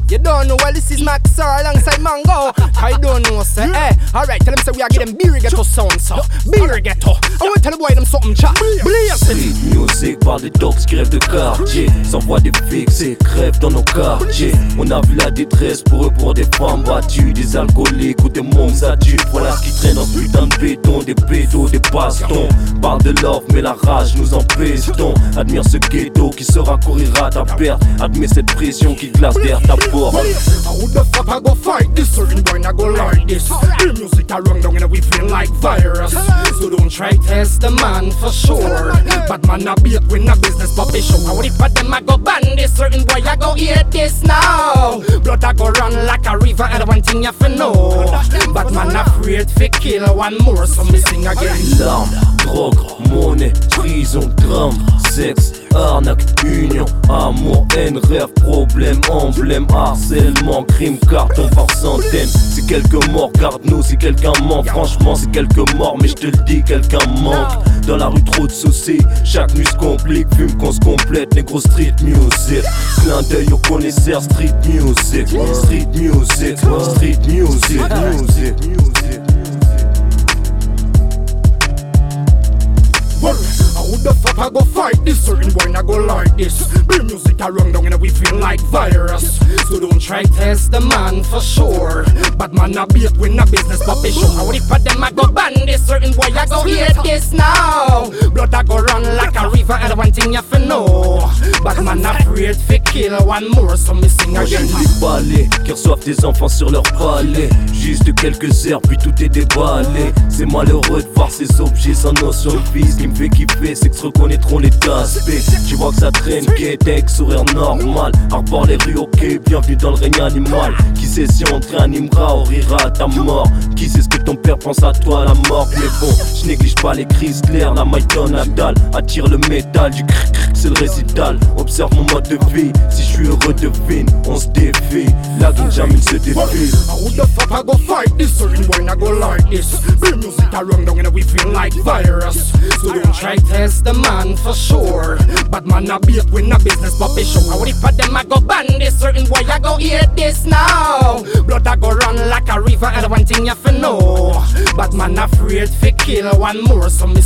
You don't know, well this is Max R alongside Mango. I don't know, say, alright, tell them say we are getting beer ghetto sound, so beer ghetto. I want to tell the boy them something, chat. Street music par des dogs qui rêvent de quartier. S'envoient des fixes et crèvent dans nos quartiers. On a vu la détresse pour eux, pour des femmes battues, des alcooliques ou des mômes adultes. Voilà ce qui traîne dans ce putain de béton, des pédos, des bastons. Parle de love mais la rage nous empestons. Admire ce ghetto qui sera courir à ta perte. Admire cette pression qui glace derrière ta porte. How the fuck I go fight this? Certain boy not go like this. The music I run down and we feel like virus. So don't try test the man for sure. But man a beat when a business puppy show. How if them I go ban this? Certain boy I go hear this now. Blood I go run like a river and one thing you fi know. But man afraid fi kill one more so me sing again. L'arme, drogue, monnaie, prison, drame, sexe, arnaque, union, amour, haine, rêve, problème, emblème, harcèlement, crime, carton par centaines. C'est quelques morts, garde-nous si quelqu'un manque. Franchement c'est quelques morts mais je te le dis quelqu'un manque. Dans la rue trop de soucis, chaque nuit se complique. Fume qu'on se complète, négro street music. Clin d'œil aux connaisseurs, street music. Street music, street music, music, music. How the fuck I go fight this? Certain boy not go like this. The music I run down and we feel like virus. So don't try test the man for sure. But man a beat when a business puppy show. How if them I go ban this? Certain boy I go hear this now. Blood I go run like a river and one thing you fi know. But man afraid fi kill one more so me sing again. Les balais qui reçoivent des enfants sur leur palais. Juste quelques heures puis tout est déballé. C'est malheureux de voir ces objets sans notion de vie. Ce qui me fait kiffer c'est que se reconnaîtront les aspects. Tu vois que ça traîne, avec sourire normal. Arbore les rues, ok, bienvenue dans le règne animal. Qui sait si on te réanimera ou rira à ta mort. Qui sait ce que ton père pense à toi à la mort. Mais bon, je néglige pas les crises claires. La maille donne la dalle, attire le métal. Du cric cric, c'est le récital. Observe mon mode de vie, si je suis heureux devine. On se défie, la gang jamais se défile. How the fuck I go fight this? Certain boy not go like this. The music I run down and we feel like virus. So don't try test the man for sure. But man a beat when a business puppy show. How if them I go ban this? Certain boy I go hear this now. Blood I go run like a river and one thing you fi know. But man afraid fi kill one more so me